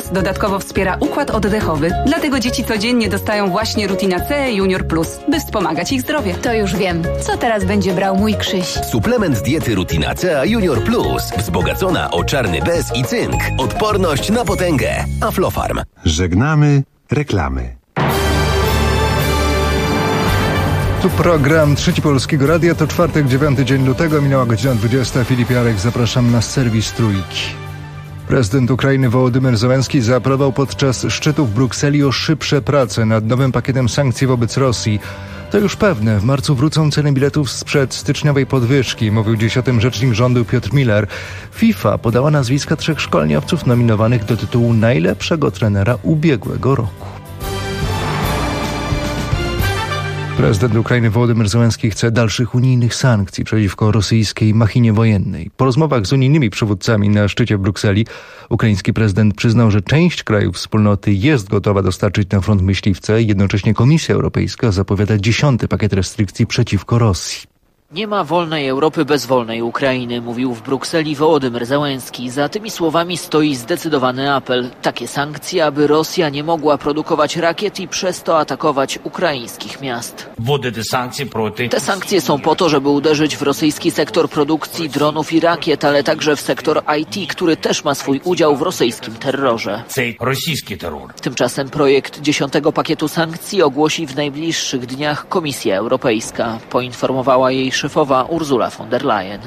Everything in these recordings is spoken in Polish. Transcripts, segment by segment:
dodatkowo wspiera układ oddechowy. Dlatego dzieci codziennie dostają właśnie Rutina C Junior Plus, by wspomagać ich zdrowie. To już wiem. Co teraz będzie brał mój Krzyś? Suplement diety Rutina C Junior Plus. Wzbogacona o czarny bez i cynk. Odporność na potęgę. Aflofarm. Żegnamy reklamy. Tu program Trzeci Polskiego Radia. To czwartek, 9 dzień lutego. Minęła godzina 20. Filip Jarek, zapraszam na serwis Trójki. Prezydent Ukrainy Wołodymyr Zełenski zaapelował podczas szczytu w Brukseli o szybsze prace nad nowym pakietem sankcji wobec Rosji. To już pewne, w marcu wrócą ceny biletów sprzed styczniowej podwyżki, mówił dziś o tym rzecznik rządu Piotr Miller. FIFA podała nazwiska 3 szkoleniowców nominowanych do tytułu najlepszego trenera ubiegłego roku. Prezydent Ukrainy Wołodymyr Zełenski chce dalszych unijnych sankcji przeciwko rosyjskiej machinie wojennej. Po rozmowach z unijnymi przywódcami na szczycie w Brukseli ukraiński prezydent przyznał, że część krajów wspólnoty jest gotowa dostarczyć na front myśliwce. Jednocześnie Komisja Europejska zapowiada 10. pakiet restrykcji przeciwko Rosji. Nie ma wolnej Europy bez wolnej Ukrainy, mówił w Brukseli Wołodymyr Zełenski. Za tymi słowami stoi zdecydowany apel. Takie sankcje, aby Rosja nie mogła produkować rakiet i przez to atakować ukraińskich miast. Te sankcje są po to, żeby uderzyć w rosyjski sektor produkcji dronów i rakiet, ale także w sektor IT, który też ma swój udział w rosyjskim terrorze. Tymczasem projekt 10. pakietu sankcji ogłosi w najbliższych dniach Komisja Europejska. Poinformowała jej szefowa Ursula von der Leyen.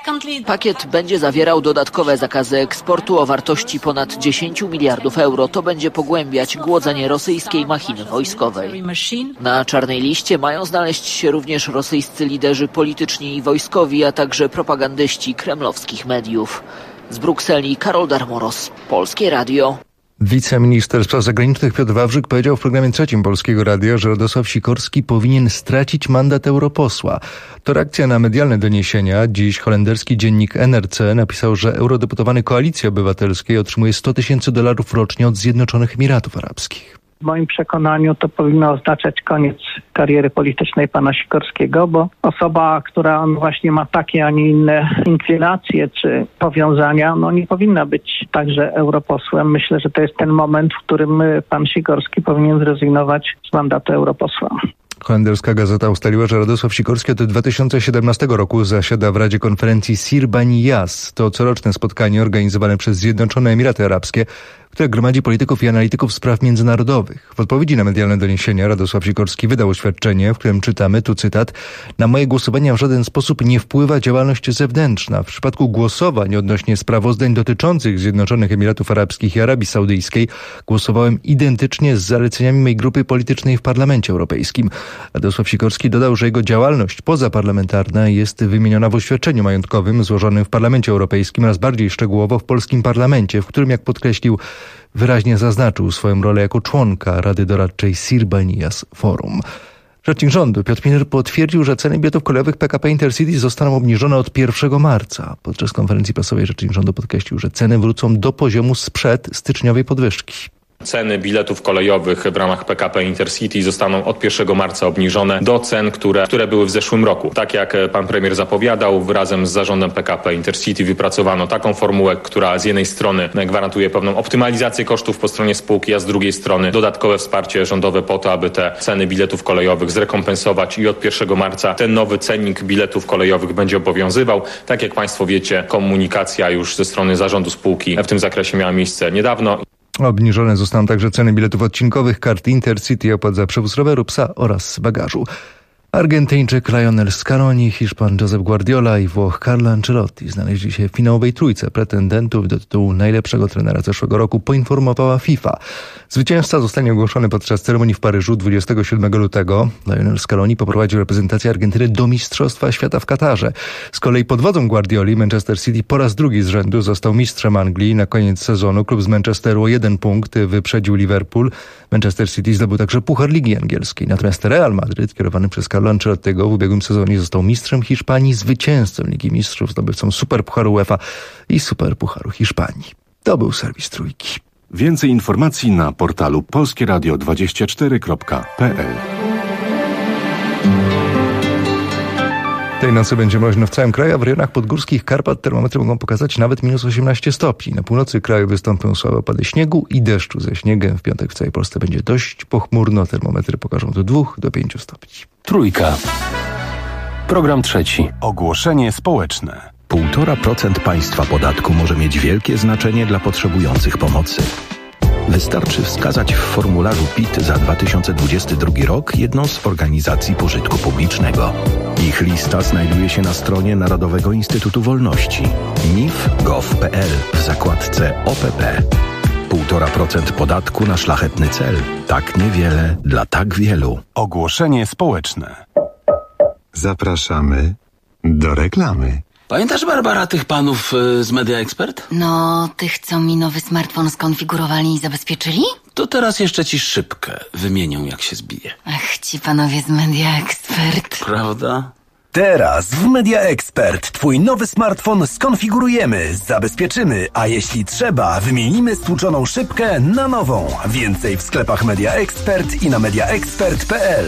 Pakiet będzie zawierał dodatkowe zakazy eksportu o wartości ponad 10 miliardów euro. To będzie pogłębiać głodzenie rosyjskiej machiny wojskowej. Na czarnej liście mają znaleźć się również rosyjscy liderzy polityczni i wojskowi, a także propagandyści kremlowskich mediów. Z Brukseli Karol Darmoros, Polskie Radio. Wiceminister spraw zagranicznych Piotr Wawrzyk powiedział w programie Trzecim Polskiego Radia, że Radosław Sikorski powinien stracić mandat europosła. To reakcja na medialne doniesienia. Dziś holenderski dziennik NRC napisał, że eurodeputowany Koalicji Obywatelskiej otrzymuje $100,000 rocznie od Zjednoczonych Emiratów Arabskich. W moim przekonaniu to powinno oznaczać koniec kariery politycznej pana Sikorskiego, bo osoba, która właśnie ma takie, a nie inne inklinacje czy powiązania, nie powinna być także europosłem. Myślę, że to jest ten moment, w którym pan Sikorski powinien zrezygnować z mandatu europosła. Holenderska gazeta ustaliła, że Radosław Sikorski od 2017 roku zasiada w Radzie Konferencji Sir Bani Yas. To coroczne spotkanie organizowane przez Zjednoczone Emiraty Arabskie, które gromadzi polityków i analityków spraw międzynarodowych. W odpowiedzi na medialne doniesienia Radosław Sikorski wydał oświadczenie, w którym czytamy, tu cytat: na moje głosowania w żaden sposób nie wpływa działalność zewnętrzna. W przypadku głosowań odnośnie sprawozdań dotyczących Zjednoczonych Emiratów Arabskich i Arabii Saudyjskiej głosowałem identycznie z zaleceniami mojej grupy politycznej w Parlamencie Europejskim. Radosław Sikorski dodał, że jego działalność pozaparlamentarna jest wymieniona w oświadczeniu majątkowym złożonym w Parlamencie Europejskim oraz bardziej szczegółowo w polskim parlamencie, w którym, jak podkreślił, wyraźnie zaznaczył swoją rolę jako członka Rady Doradczej Sir Bani Yas Forum. Rzecznik rządu Piotr Miller potwierdził, że ceny biletów kolejowych PKP Intercity zostaną obniżone od 1 marca. Podczas konferencji prasowej rzecznik rządu podkreślił, że ceny wrócą do poziomu sprzed styczniowej podwyżki. Ceny biletów kolejowych w ramach PKP Intercity zostaną od 1 marca obniżone do cen, które były w zeszłym roku. Tak jak pan premier zapowiadał, razem z zarządem PKP Intercity wypracowano taką formułę, która z jednej strony gwarantuje pewną optymalizację kosztów po stronie spółki, a z drugiej strony dodatkowe wsparcie rządowe po to, aby te ceny biletów kolejowych zrekompensować i od 1 marca ten nowy cennik biletów kolejowych będzie obowiązywał. Tak jak państwo wiecie, komunikacja już ze strony zarządu spółki w tym zakresie miała miejsce niedawno. Obniżone zostaną także ceny biletów odcinkowych, kart Intercity, opłat za przewóz roweru, psa oraz bagażu. Argentyńczyk Lionel Scaloni, Hiszpan Josep Guardiola i Włoch Carlo Ancelotti znaleźli się w finałowej trójce pretendentów do tytułu najlepszego trenera zeszłego roku, poinformowała FIFA. Zwycięzca zostanie ogłoszony podczas ceremonii w Paryżu 27 lutego. Lionel Scaloni poprowadził reprezentację Argentyny do Mistrzostwa Świata w Katarze. Z kolei pod wodzą Guardioli Manchester City po raz drugi z rzędu został mistrzem Anglii. Na koniec sezonu klub z Manchesteru o 1 punkt wyprzedził Liverpool. Manchester City zdobył także Puchar Ligi Angielskiej. Natomiast Real Madryt, kierowany przez Carlo Ancelottiego, w ubiegłym sezonie został mistrzem Hiszpanii, zwycięzcą Ligi Mistrzów, zdobywcą Superpucharu UEFA i Superpucharu Hiszpanii. To był serwis Trójki. Więcej informacji na portalu polskieradio24.pl. Tej nocy będzie mroźno w całym kraju, a w rejonach podgórskich Karpat termometry mogą pokazać nawet minus 18 stopni. Na północy kraju wystąpią słabe opady śniegu i deszczu ze śniegiem. W piątek w całej Polsce będzie dość pochmurno. Termometry pokażą do 2 do 5 stopni. Trójka. Program trzeci. Ogłoszenie społeczne. 1,5% państwa podatku może mieć wielkie znaczenie dla potrzebujących pomocy. Wystarczy wskazać w formularzu PIT za 2022 rok jedną z organizacji pożytku publicznego. Ich lista znajduje się na stronie Narodowego Instytutu Wolności nif.gov.pl w zakładce OPP. 1,5% podatku na szlachetny cel. Tak niewiele dla tak wielu. Ogłoszenie społeczne. Zapraszamy do reklamy. Pamiętasz, Barbara, tych panów z Media Expert? No, tych, co mi nowy smartfon skonfigurowali i zabezpieczyli? To teraz jeszcze ci szybkę wymienią, jak się zbije. Ach, ci panowie z Media Expert. Prawda? Teraz w Media Expert twój nowy smartfon skonfigurujemy, zabezpieczymy, a jeśli trzeba, wymienimy stłuczoną szybkę na nową. Więcej w sklepach Media Expert i na mediaexpert.pl.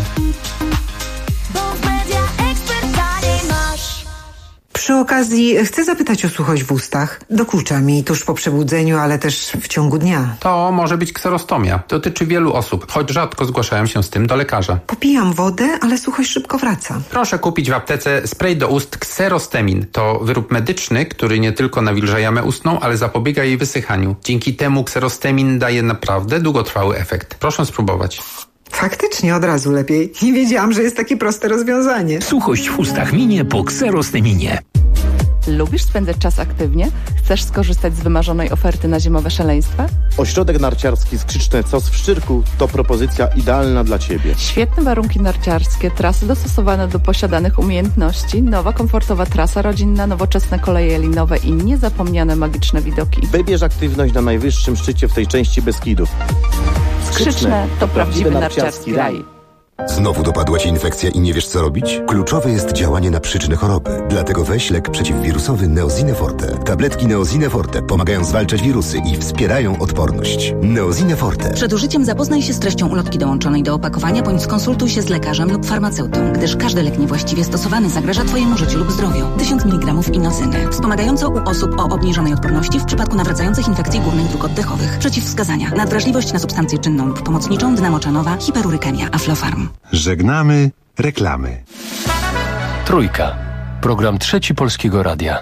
Przy okazji chcę zapytać o suchość w ustach. Dokucza mi tuż po przebudzeniu, ale też w ciągu dnia. To może być kserostomia. Dotyczy wielu osób, choć rzadko zgłaszają się z tym do lekarza. Popijam wodę, ale suchość szybko wraca. Proszę kupić w aptece spray do ust Xerostemin. To wyrób medyczny, który nie tylko nawilża jamę ustną, ale zapobiega jej wysychaniu. Dzięki temu Xerostemin daje naprawdę długotrwały efekt. Proszę spróbować. Faktycznie od razu lepiej. Nie wiedziałam, że jest takie proste rozwiązanie. Suchość w ustach minie po Xerosteminie. Lubisz spędzać czas aktywnie? Chcesz skorzystać z wymarzonej oferty na zimowe szaleństwa? Ośrodek narciarski Skrzyczne Cos w Szczyrku to propozycja idealna dla Ciebie. Świetne warunki narciarskie, trasy dostosowane do posiadanych umiejętności, nowa komfortowa trasa rodzinna, nowoczesne koleje linowe i niezapomniane magiczne widoki. Wybierz aktywność na najwyższym szczycie w tej części Beskidów. Skrzyczne to prawdziwy narciarski raj. Znowu dopadła Cię infekcja i nie wiesz, co robić? Kluczowe jest działanie na przyczynę choroby. Dlatego weź lek przeciwwirusowy Neosine Forte. Tabletki Neosine Forte pomagają zwalczać wirusy i wspierają odporność. Neosine Forte. Przed użyciem zapoznaj się z treścią ulotki dołączonej do opakowania, bądź skonsultuj się z lekarzem lub farmaceutą, gdyż każdy lek niewłaściwie stosowany zagraża Twojemu życiu lub zdrowiu. 1000 mg inozyny. Wspomagająco u osób o obniżonej odporności w przypadku nawracających infekcji górnych dróg oddechowych. Przeciwwskazania. Nadwrażliwość na substancję czynną lub pomocniczą, dnamoczanowa, hiperurykemia, Aflofarm. Żegnamy reklamy. Trójka. Program trzeci Polskiego Radia.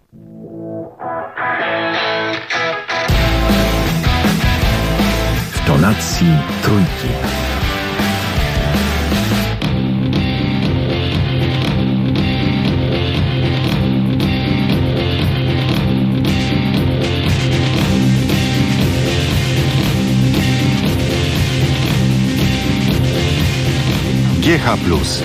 W tonacji trójki. GH+.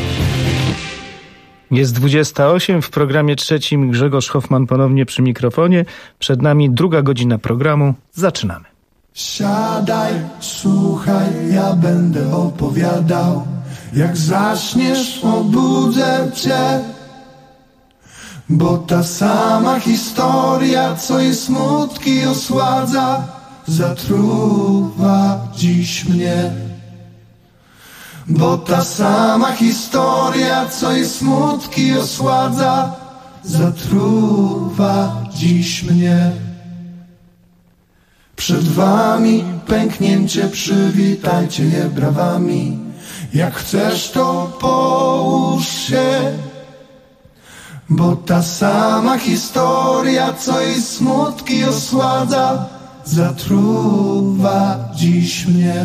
Jest 28, w programie trzecim Grzegorz Hoffman ponownie przy mikrofonie. Przed nami druga godzina programu. Zaczynamy. Siadaj, słuchaj, ja będę opowiadał. Jak zaśniesz, obudzę cię. Bo ta sama historia, co i smutki osładza, zatruwa dziś mnie. Bo ta sama historia, co i smutki osładza, zatruwa dziś mnie. Przed wami pęknięcie, przywitajcie je brawami. Jak chcesz, to połóż się. Bo ta sama historia, co i smutki osładza, zatruwa dziś mnie.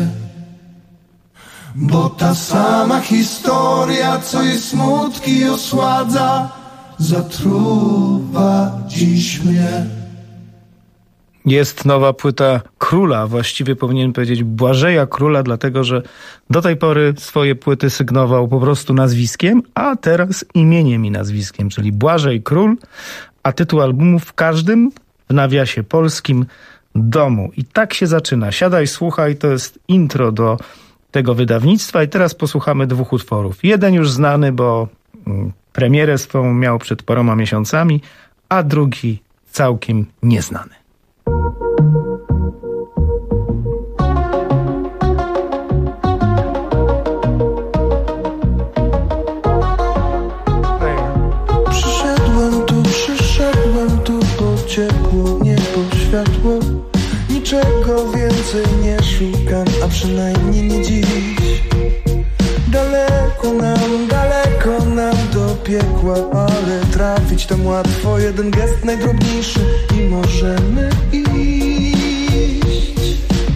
Bo ta sama historia, co i smutki osładza, zatruwa dziś mnie. Jest nowa płyta Króla, właściwie powinien powiedzieć Błażeja Króla, dlatego że do tej pory swoje płyty sygnował po prostu nazwiskiem, a teraz imieniem i nazwiskiem, czyli Błażej Król, a tytuł albumu w każdym, w nawiasie polskim, domu. I tak się zaczyna. Siadaj, słuchaj, to jest intro do tego wydawnictwa i teraz posłuchamy dwóch utworów. Jeden już znany, bo premierę swą miał przed paroma miesiącami, a drugi całkiem nieznany. więcej nie szukam, a przynajmniej nie dziś. Daleko nam do piekła, ale trafić tam łatwo. Jeden gest najdrobniejszy i możemy iść.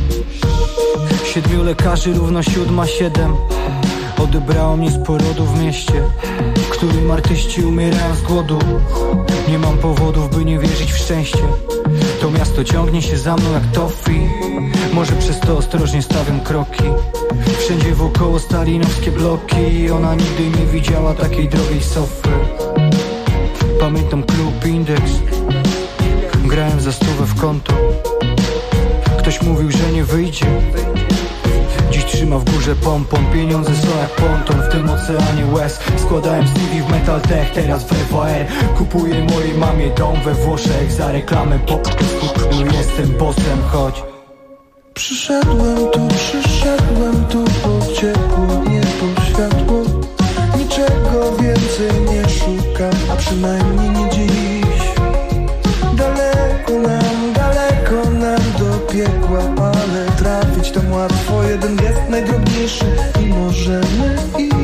7 lekarzy równo 7:07. Odebrało mnie z porodu w mieście, w którym artyści umierają z głodu. Nie mam powodów, by nie wierzyć w szczęście. To miasto ciągnie się za mną jak toffee. Może przez to ostrożnie stawiam kroki. Wszędzie wokoło stalinowskie bloki. Ona nigdy nie widziała takiej drogiej sofy. Pamiętam klub Indeks. Grałem za 100 w konto. Ktoś mówił, że nie wyjdzie. Dziś trzyma w górze pompon. Pieniądze są jak ponton w tym oceanie łez. Składałem CV w Metal Tech, teraz w EVR. Kupuję mojej mamie dom we Włoszech. Za reklamę po jestem bossem, choć Przyszedłem tu po ciepło, nie po światło. Niczego więcej nie szukam, a przynajmniej nie dziś. Daleko nam do piekła, ale trafić tam łatwo. Jeden gest najdrobniejszy i możemy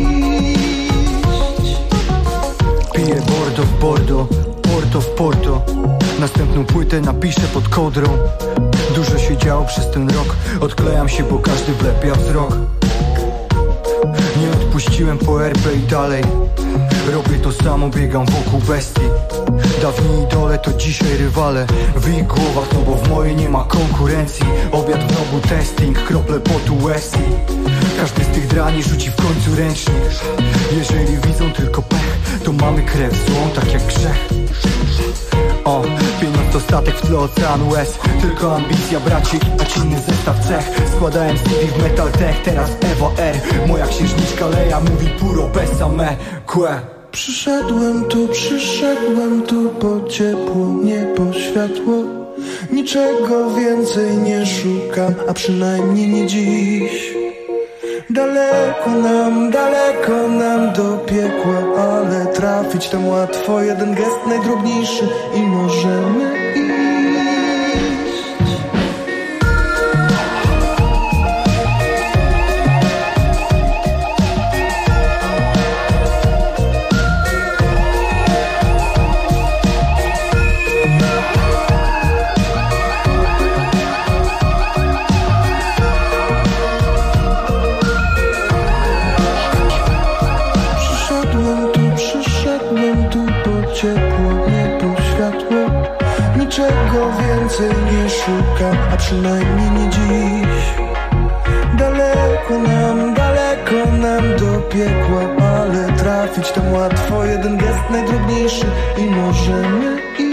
iść. piję Bordeaux w Bordeaux, Porto w Porto. Następną płytę napiszę pod kołdrą. Dużo się działo przez ten rok. Odklejam się, bo każdy wlepia wzrok. Nie odpuściłem po RP i dalej. Robię to samo, biegam wokół bestii. Dawni idole to dzisiaj rywale. W ich głowach, no bo w mojej nie ma konkurencji. Obiad w rogu, testing, krople potu Wesley. Każdy z tych drani rzuci w końcu ręcznik. Jeżeli widzą tylko pech, to mamy krew złą, tak jak grzech. O, pieniądz to statek w tle oceanu łez. Tylko ambicja braci, a inny zestaw cech. Składałem CV w Metal Tech, teraz Ewa R. Moja księżniczka Leja mówi puro besame que. Przyszedłem tu po ciepło, nie po światło. Niczego więcej nie szukam, a przynajmniej nie dziś. Daleko nam do piekła, ale trafić tam łatwo. Jeden gest najdrobniejszy i możemy iść. Niczego więcej nie szukam, a przynajmniej nie dziś. Daleko nam do piekła, ale trafić tam łatwo. Jeden gest najdrobniejszy i możemy iść.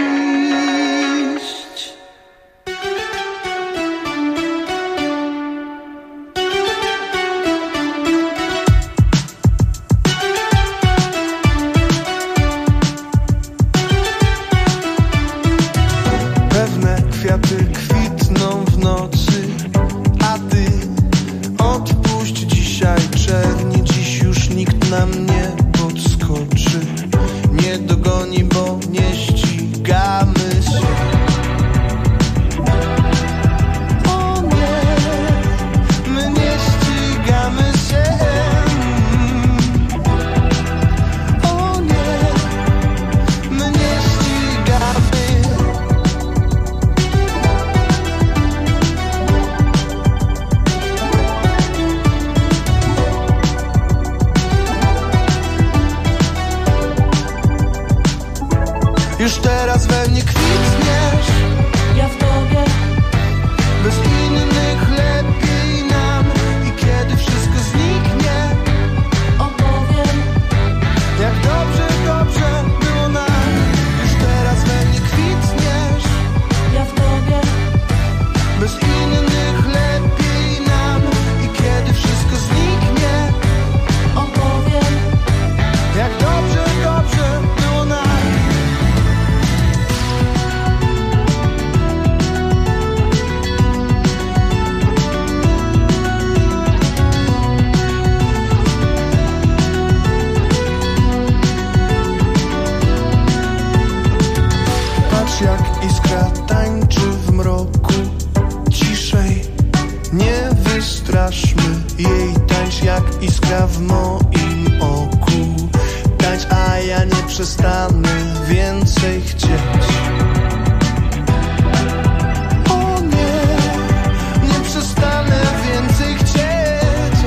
Już teraz we mnie kwitniesz, ja w tobie. Bez innych lepiej nam. I kiedy wszystko zniknie, opowiem, jak dobrze było nam. Już teraz we mnie kwitniesz, ja w tobie. Bez innych lepiej nam. I kiedy wszystko zniknie, opowiem, jak dobrze było nam. straszmy jej, tańcz jak iskra w moim oku. Tańcz, a ja nie przestanę więcej chcieć. O nie, nie przestanę więcej chcieć.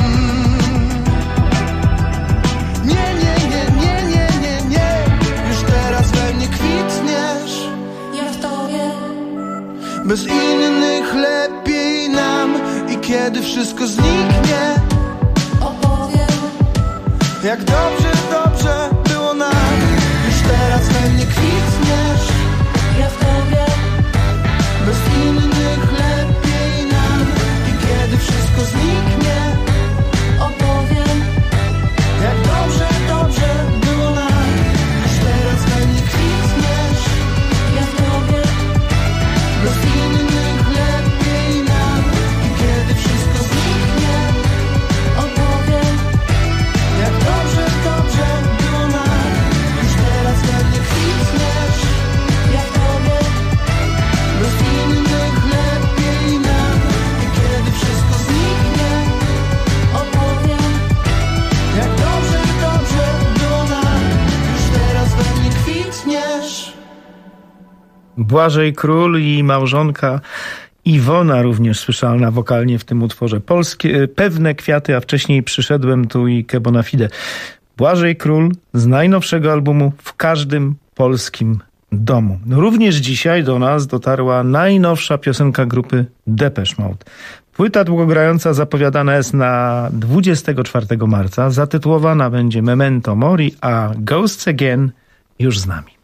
Nie, nie, nie, nie, nie, nie, nie. Już teraz we mnie kwitniesz. Ja w tobie. Bez innych lepiej nam. I kiedy wszystko zniknie, opowiem, jak dobrze, dobrze było nam. Już teraz we mnie kwitniesz. Ja w tobie. Bez innych lepiej nam. I kiedy wszystko zniknie, opowiem, jak dobrze, dobrze było nam. Już teraz we mnie kwitniesz. Ja w tobie. Bez innych lepiej nam. I kiedy wszystko zniknie, opowiem, jak dobrze, dobrze było nam. Już teraz we mnie kwitniesz. Ja w tobie. Bez innych lepiej nam. I kiedy wszystko zniknie, opowiem, jak dobrze, dobrze było nam. Już teraz we mnie kwitniesz. Błażej Król i małżonka Iwona również słyszalna wokalnie w tym utworze. Polskie, pewne kwiaty, a wcześniej Przyszedłem tu i Che bona fide. Błażej Król z najnowszego albumu W każdym polskim domu. Również dzisiaj do nas dotarła najnowsza piosenka grupy Depeche Mode. Płyta długogrająca zapowiadana jest na 24 marca. Zatytułowana będzie Memento Mori, a Ghosts Again już z nami.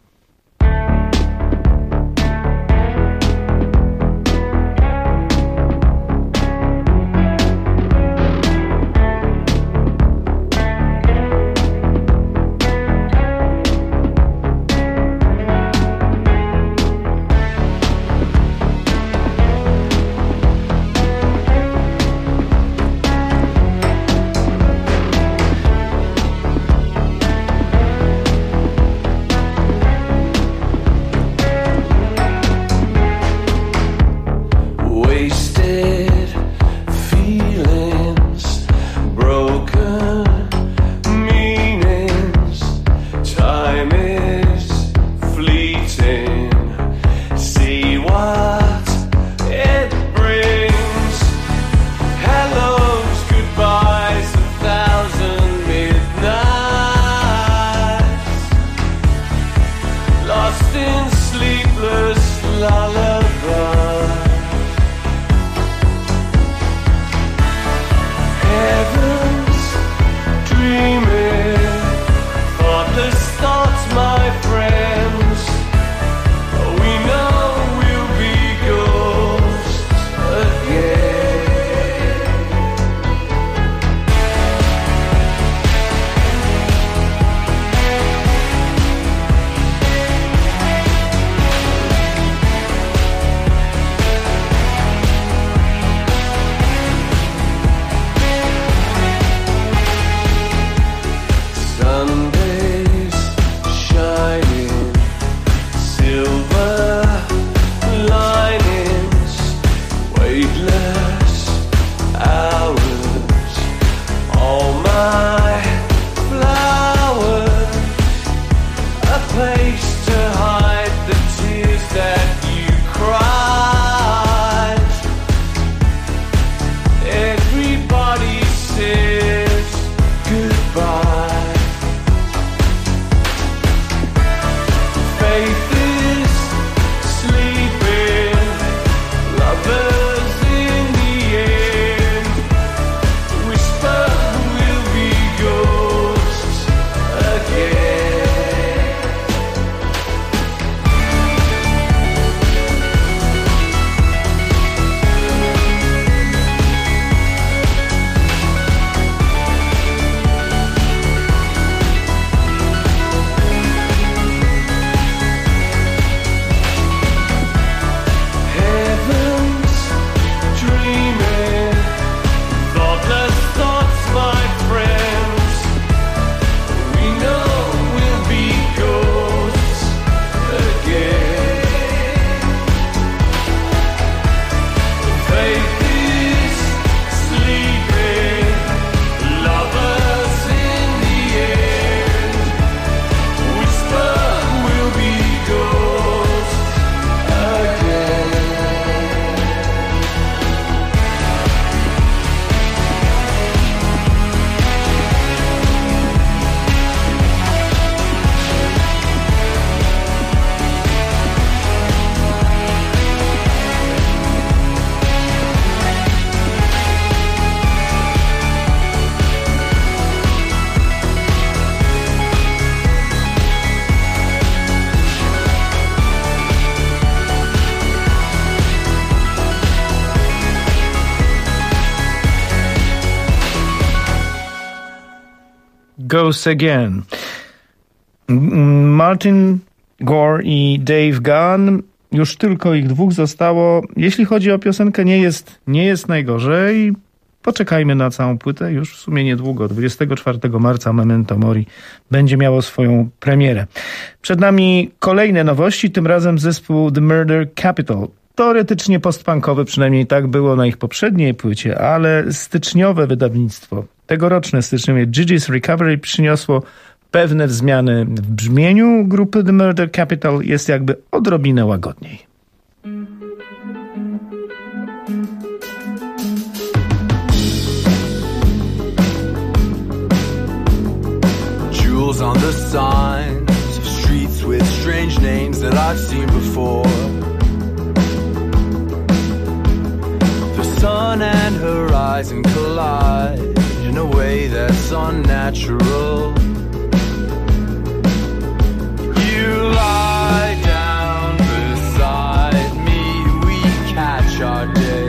Goes Again. Martin Gore i Dave Gahan, już tylko ich dwóch zostało. Jeśli chodzi o piosenkę, nie jest najgorzej. Poczekajmy na całą płytę, już w sumie niedługo. 24 marca Memento Mori będzie miało swoją premierę. Przed nami kolejne nowości, tym razem zespół The Murder Capital. Teoretycznie postpunkowy, przynajmniej tak było na ich poprzedniej płycie, ale styczniowe wydawnictwo, tegoroczne styczniowe Gigi's Recovery przyniosło pewne zmiany w brzmieniu grupy The Murder Capital, jest jakby odrobinę łagodniej. Jewels on the signs of streets with strange names that I've seen before. The sun and horizon collide in a way that's unnatural. You lie down beside me, we catch our day.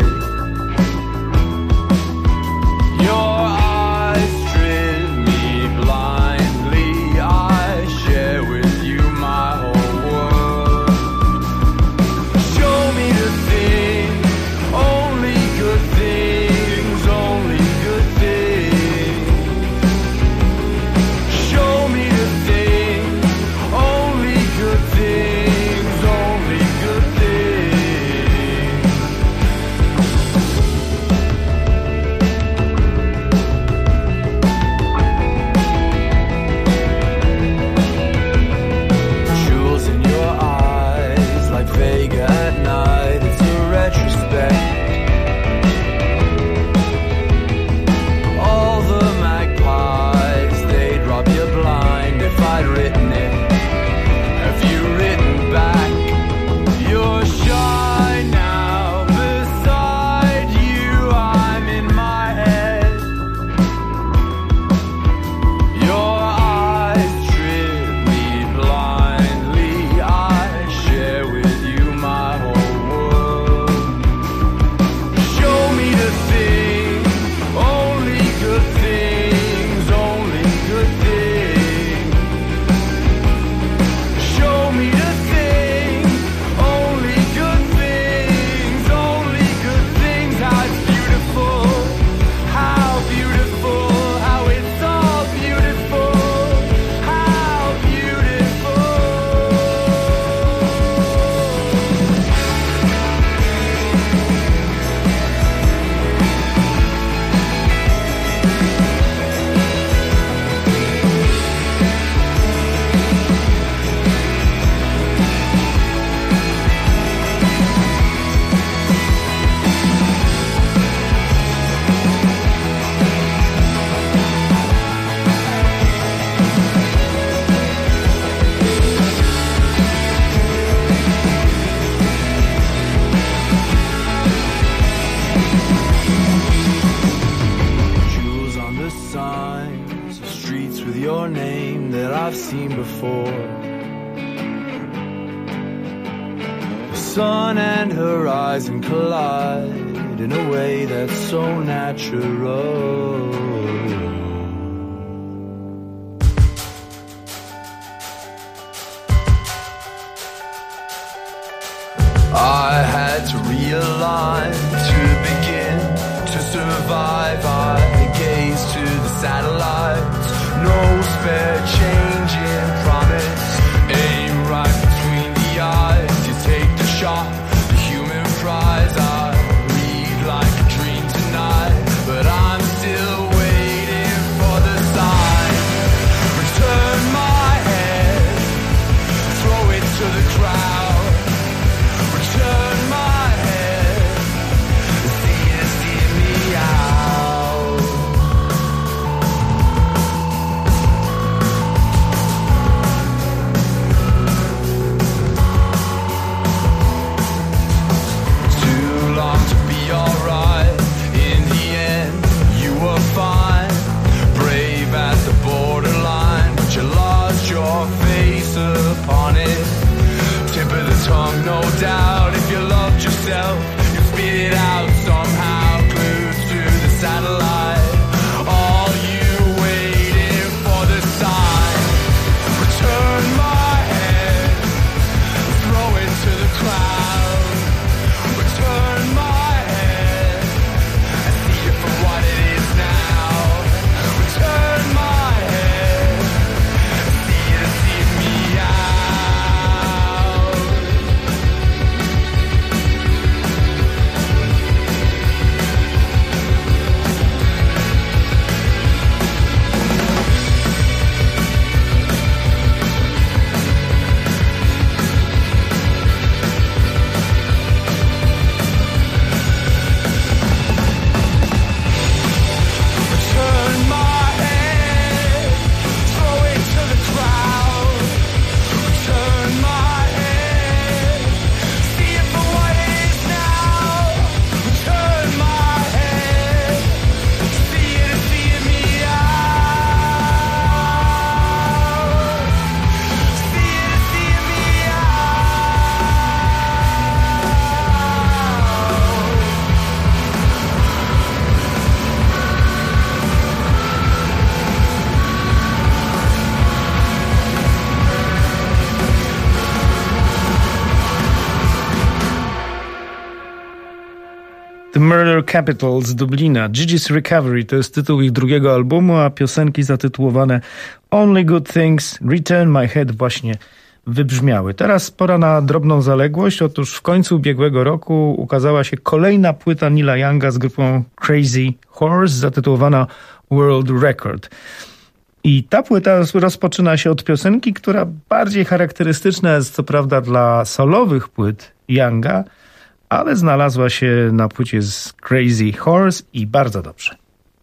Your eyes strip me blindly, I share with you my whole world. Show me the things, only good things, only good things. Show me the things, only good things, only good things. Jewels in your eyes, like Vega at night, it's a retrospect. All the magpies, they'd rob you blind if I'd written it. Have you written back? You're shy now, beside you I'm in my head. Your eyes trip me blindly, I share with you my whole world. Show me the things, only good things, only good things. Show me the things, only good things, only good things. How beautiful, how it's all beautiful, how beautiful. Jewels on the signs of streets with your name that I've seen before. The sun and horizon collide in a way that's so natural. I had to realign to begin to survive. I gaze to the satellites, no spare change in promise. Aim right between the eyes, you take the shot, the human prize. I read like a dream tonight, but I'm still waiting for the sign. Return my head, throw it to the crowd. Turn my head, see me out. Murder Capital z Dublina. Gigi's Recovery to jest tytuł ich drugiego albumu, a piosenki zatytułowane Only Good Things, Return My Head właśnie wybrzmiały. Teraz pora na drobną zaległość. Otóż w końcu ubiegłego roku ukazała się kolejna płyta Neila Younga z grupą Crazy Horse zatytułowana World Record. I ta płyta rozpoczyna się od piosenki, która bardziej charakterystyczna jest co prawda dla solowych płyt Younga, ale znalazła się na płycie z Crazy Horse i bardzo dobrze.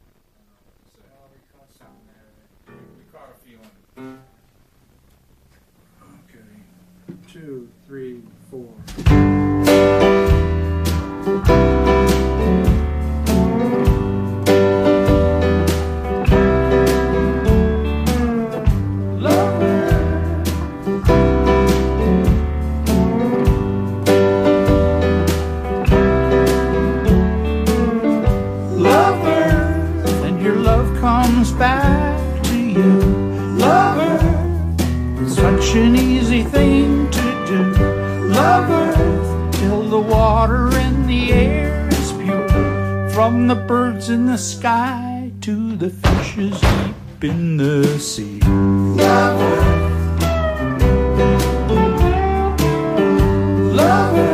Back to you, lover. Such an easy thing to do, lover. Till the water and the air is pure, from the birds in the sky to the fishes deep in the sea, lover. Lover.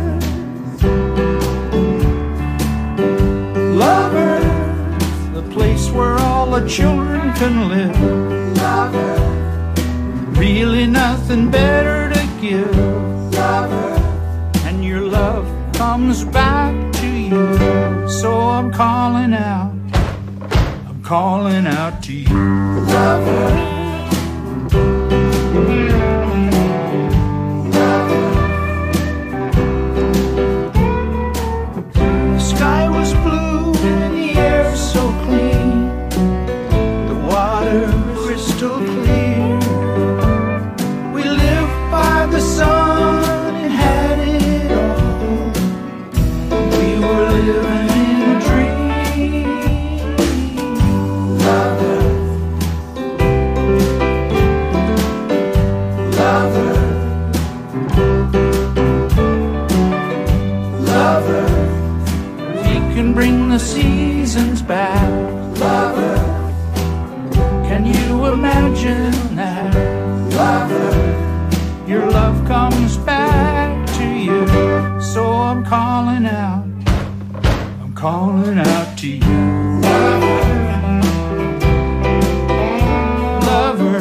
Lover. Place where all the children can live, lover. Really nothing better to give, lover. And your love comes back to you. So I'm calling out to you, lover. The sky was blue and the air so clean, the water crystal clear. We lived by the sun and had it all. We were living in a dream, lover. Lover. Lover. He can bring the seasons back, lover. Can you imagine that, lover? Your love comes back to you. So I'm calling out to you, lover. Lover.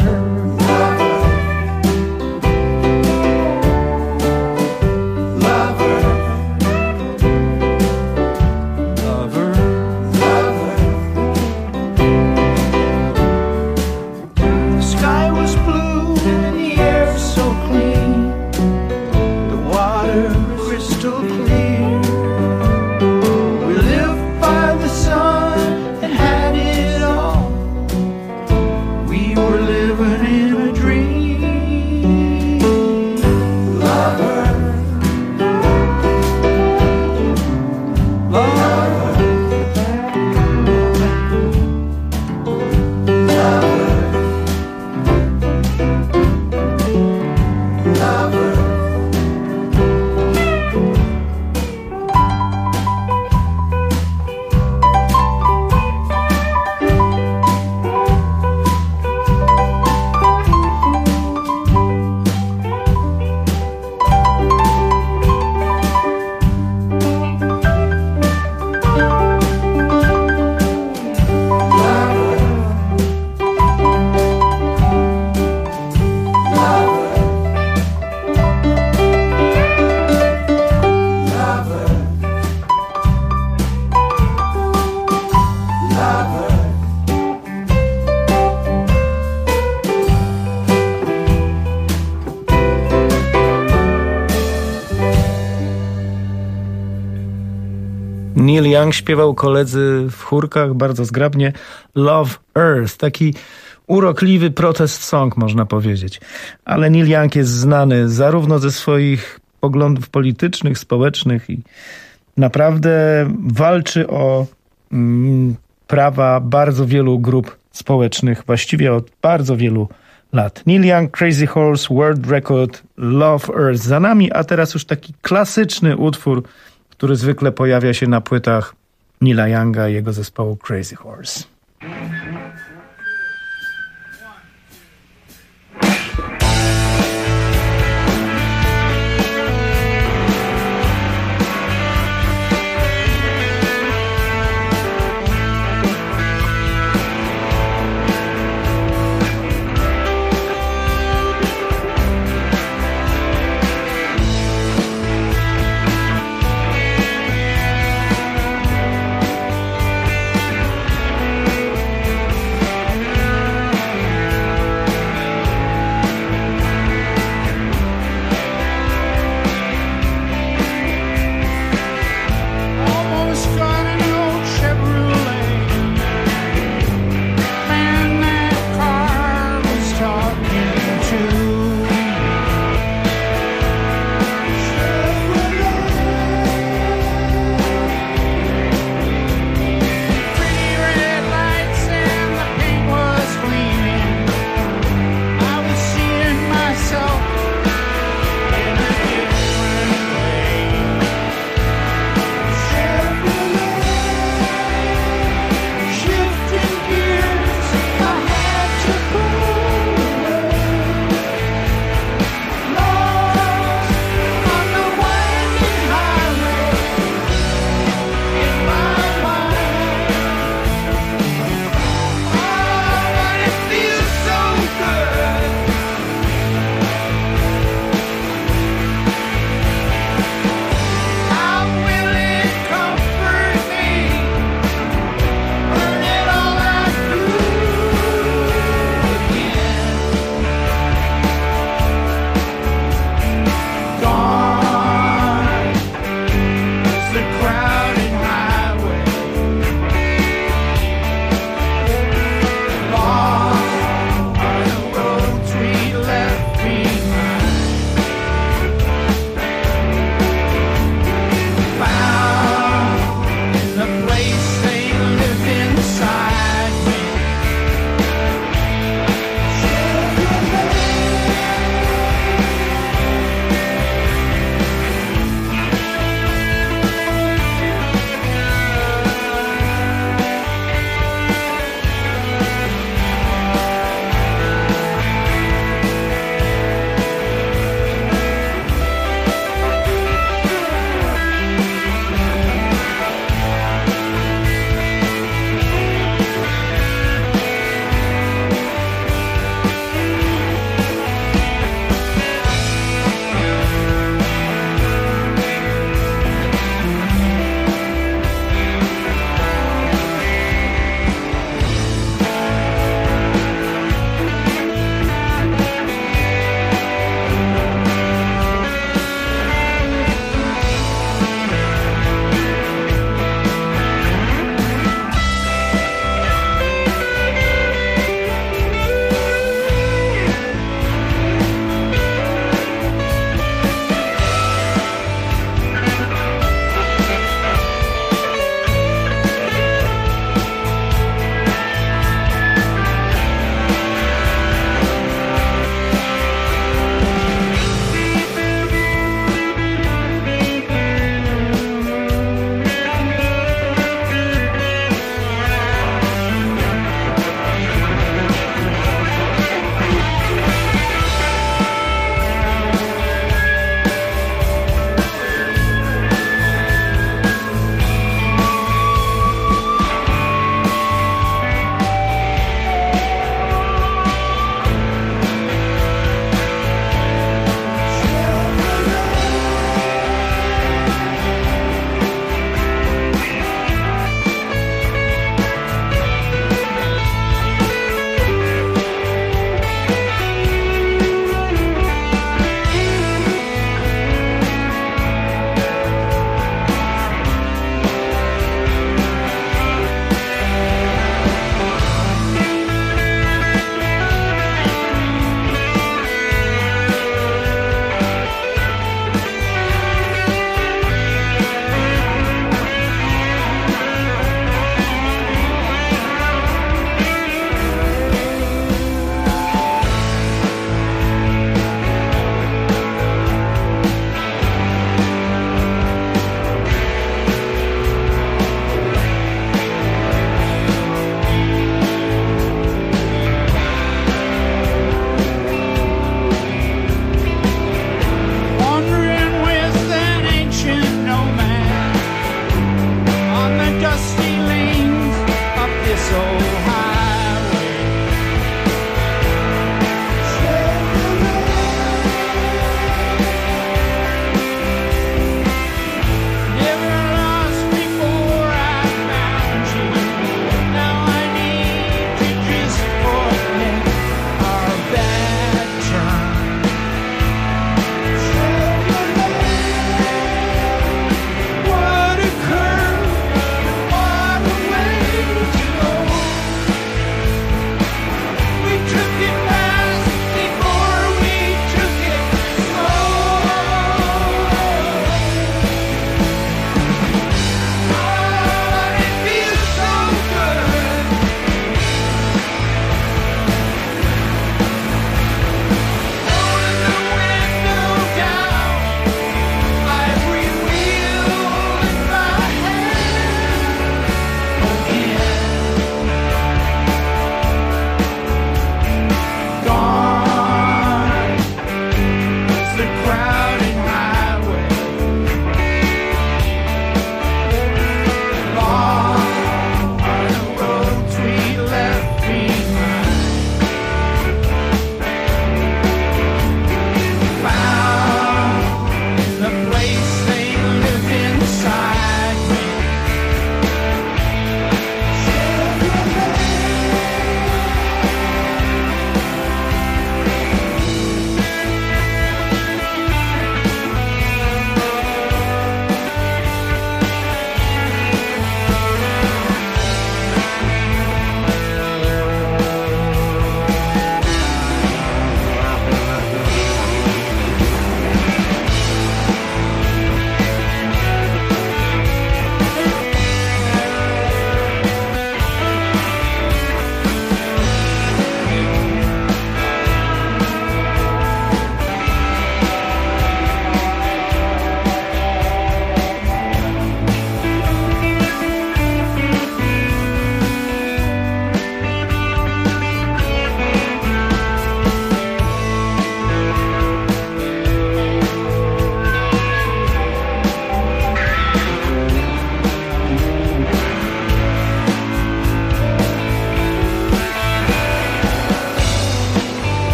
Neil Young śpiewał koledzy w chórkach bardzo zgrabnie Love Earth, taki urokliwy protest song, można powiedzieć. Ale Neil Young jest znany zarówno ze swoich poglądów politycznych, społecznych i naprawdę walczy o prawa bardzo wielu grup społecznych, właściwie od bardzo wielu lat. Neil Young, Crazy Horse, World Record, Love Earth za nami, a teraz już taki klasyczny utwór, który zwykle pojawia się na płytach Neila Younga i jego zespołu Crazy Horse.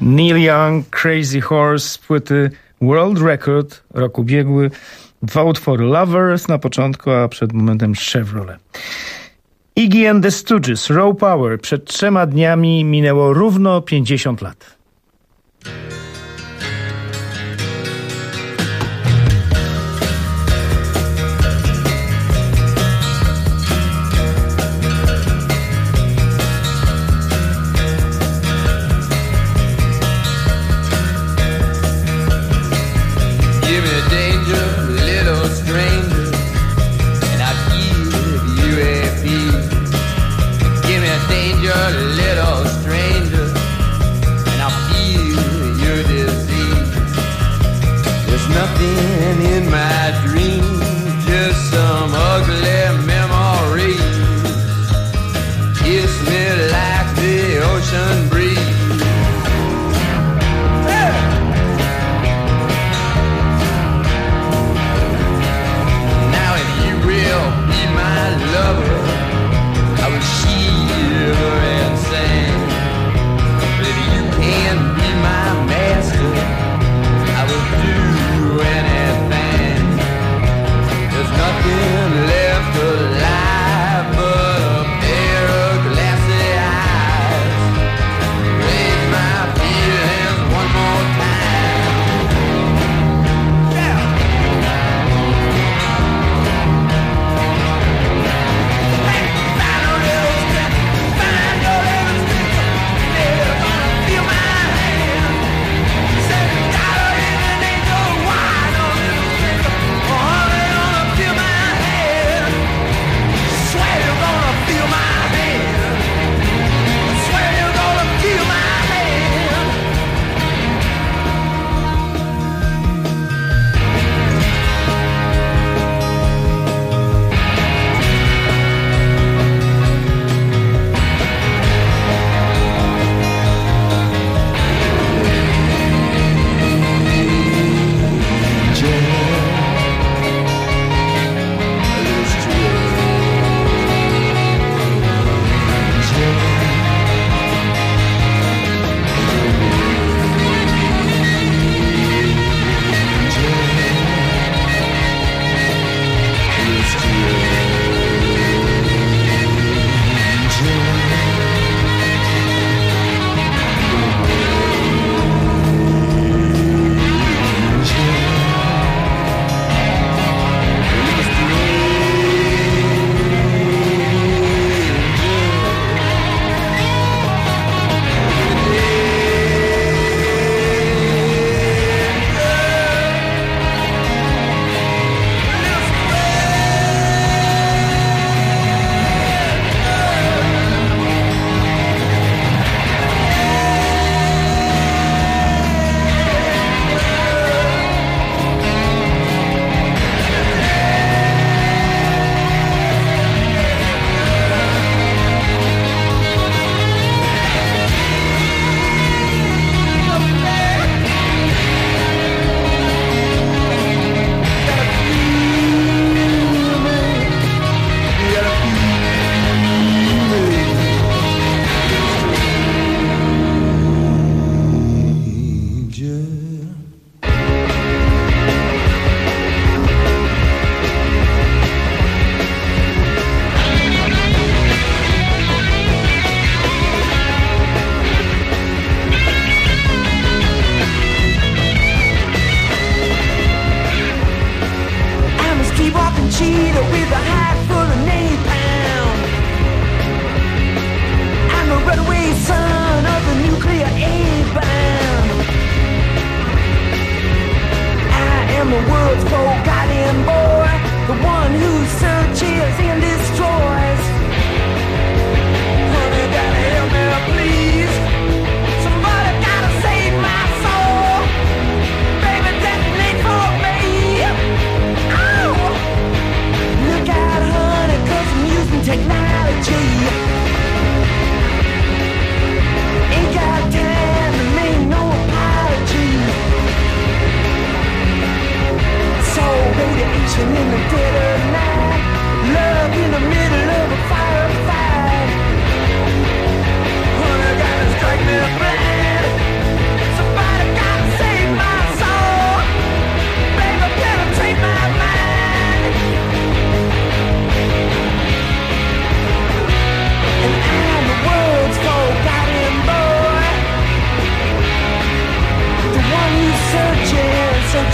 Neil Young, Crazy Horse z płyty World Record, rok ubiegły. 2 utwory, Lovers na początku, a przed momentem Chevrolet. Iggy and the Stooges, Raw Power. Przed 3 dniami minęło równo 50 lat. Little stranger, and I feel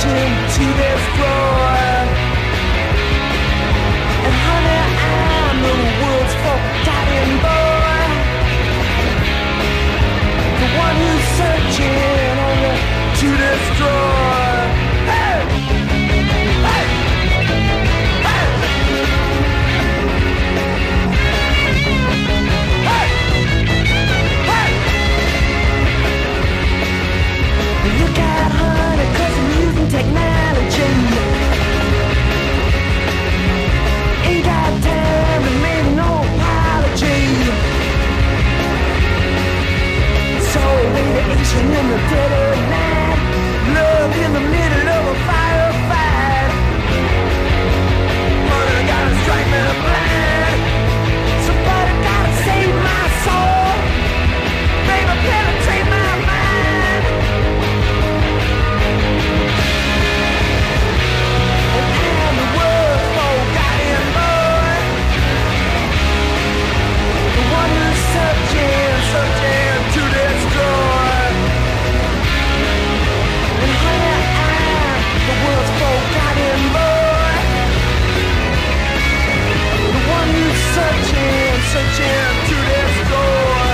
searching to destroy. And honey, I'm the world's forgotten boy, the one who's searching only to destroy. Hey! Hey! Hey! Hey! Hey! Look out, honey, 'cause I'm using technology. Ain't got time to make no apology. So radiation in the dead of night, love in the middle of a firefight. Money gotta strike me blind. Somebody gotta save my soul. Baby, penetrate my mind. And I'm the world's forgotten boy, the one who's searching, searching to destroy. And honey, I'm the world's forgotten boy, the one who's searching, searching to destroy.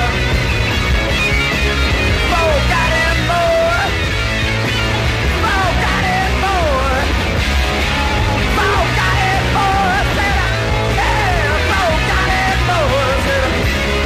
Forgotten boy, forgotten boy, forgotten boy, said I, yeah, forgotten boy, said I.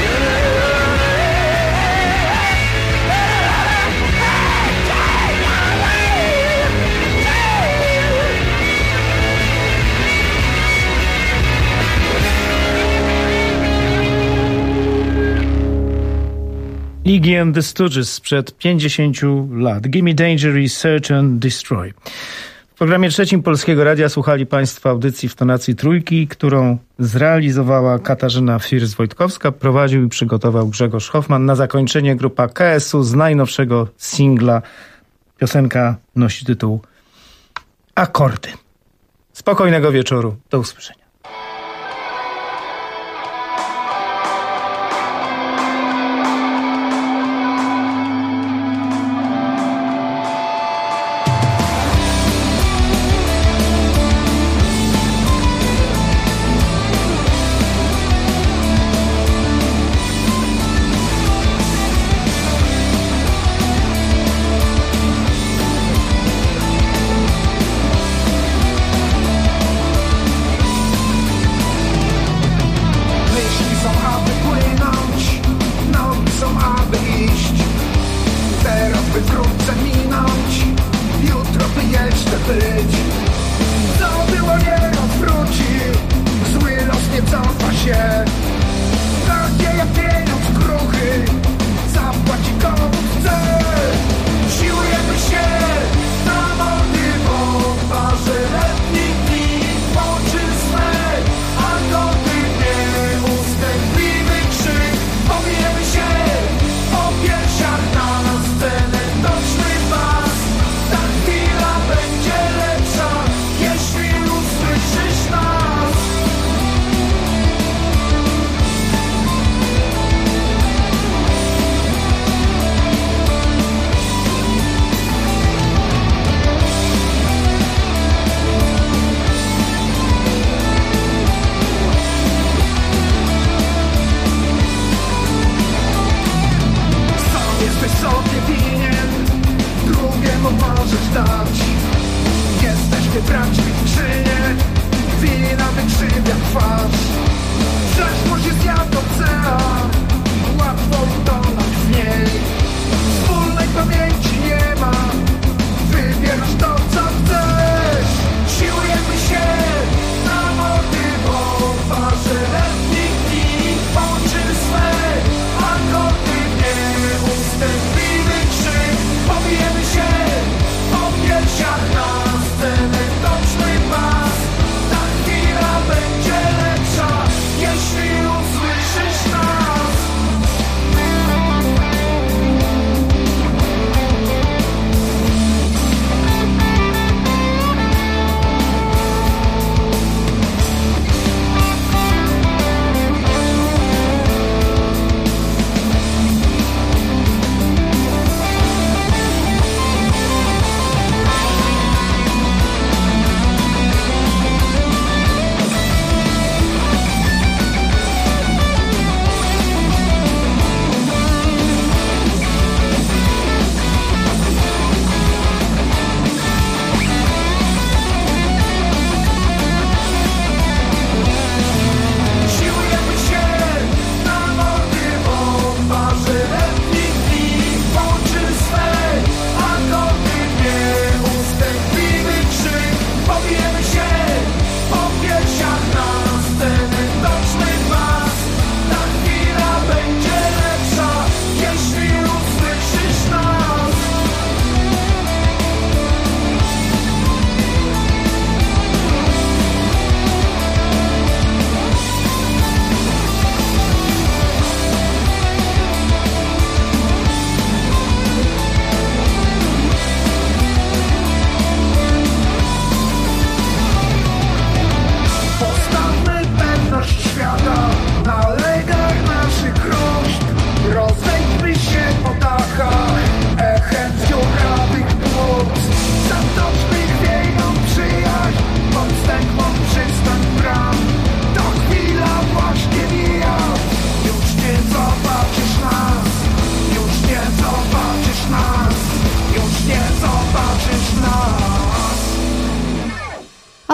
Iggy and the Stooges sprzed 50 lat. Gimme Danger i Search and Destroy. W programie trzecim Polskiego Radia słuchali Państwo audycji w tonacji trójki, którą zrealizowała Katarzyna First-Wojtkowska, prowadził i przygotował Grzegorz Hoffman. Na zakończenie grupa KSU z najnowszego singla. Piosenka nosi tytuł Akordy. Spokojnego wieczoru. Do usłyszenia.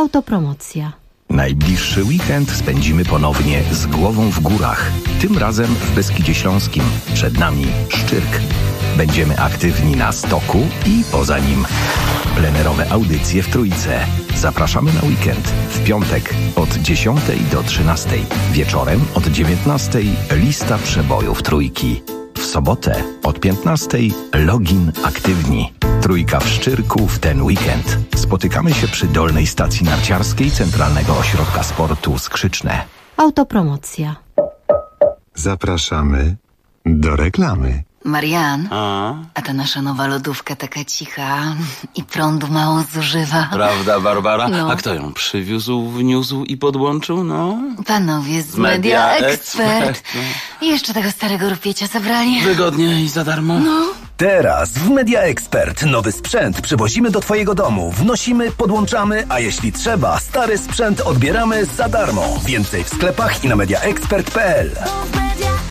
Autopromocja. Najbliższy weekend spędzimy ponownie z głową w górach. Tym razem w Beskidzie Śląskim. Przed nami Szczyrk. Będziemy aktywni na stoku i poza nim. Plenerowe audycje w Trójce. Zapraszamy na weekend. W piątek od 10 do 13. Wieczorem od 19 lista przebojów Trójki. W sobotę od 15 login aktywni. Trójka w Szczyrku w ten weekend. Spotykamy się przy dolnej stacji narciarskiej Centralnego Ośrodka Sportu Skrzyczne. Autopromocja. Zapraszamy do reklamy. Marian, a ta nasza nowa lodówka taka cicha i prądu mało zużywa. Prawda, Barbara? No. A kto ją przywiózł, wniósł i podłączył, no? Panowie z Media Expert. I jeszcze tego starego rupiecia zabrali. Wygodnie i za darmo. No. Teraz w Media Expert nowy sprzęt przywozimy do twojego domu, wnosimy, podłączamy, a jeśli trzeba, stary sprzęt odbieramy za darmo. Więcej w sklepach i na mediaexpert.pl.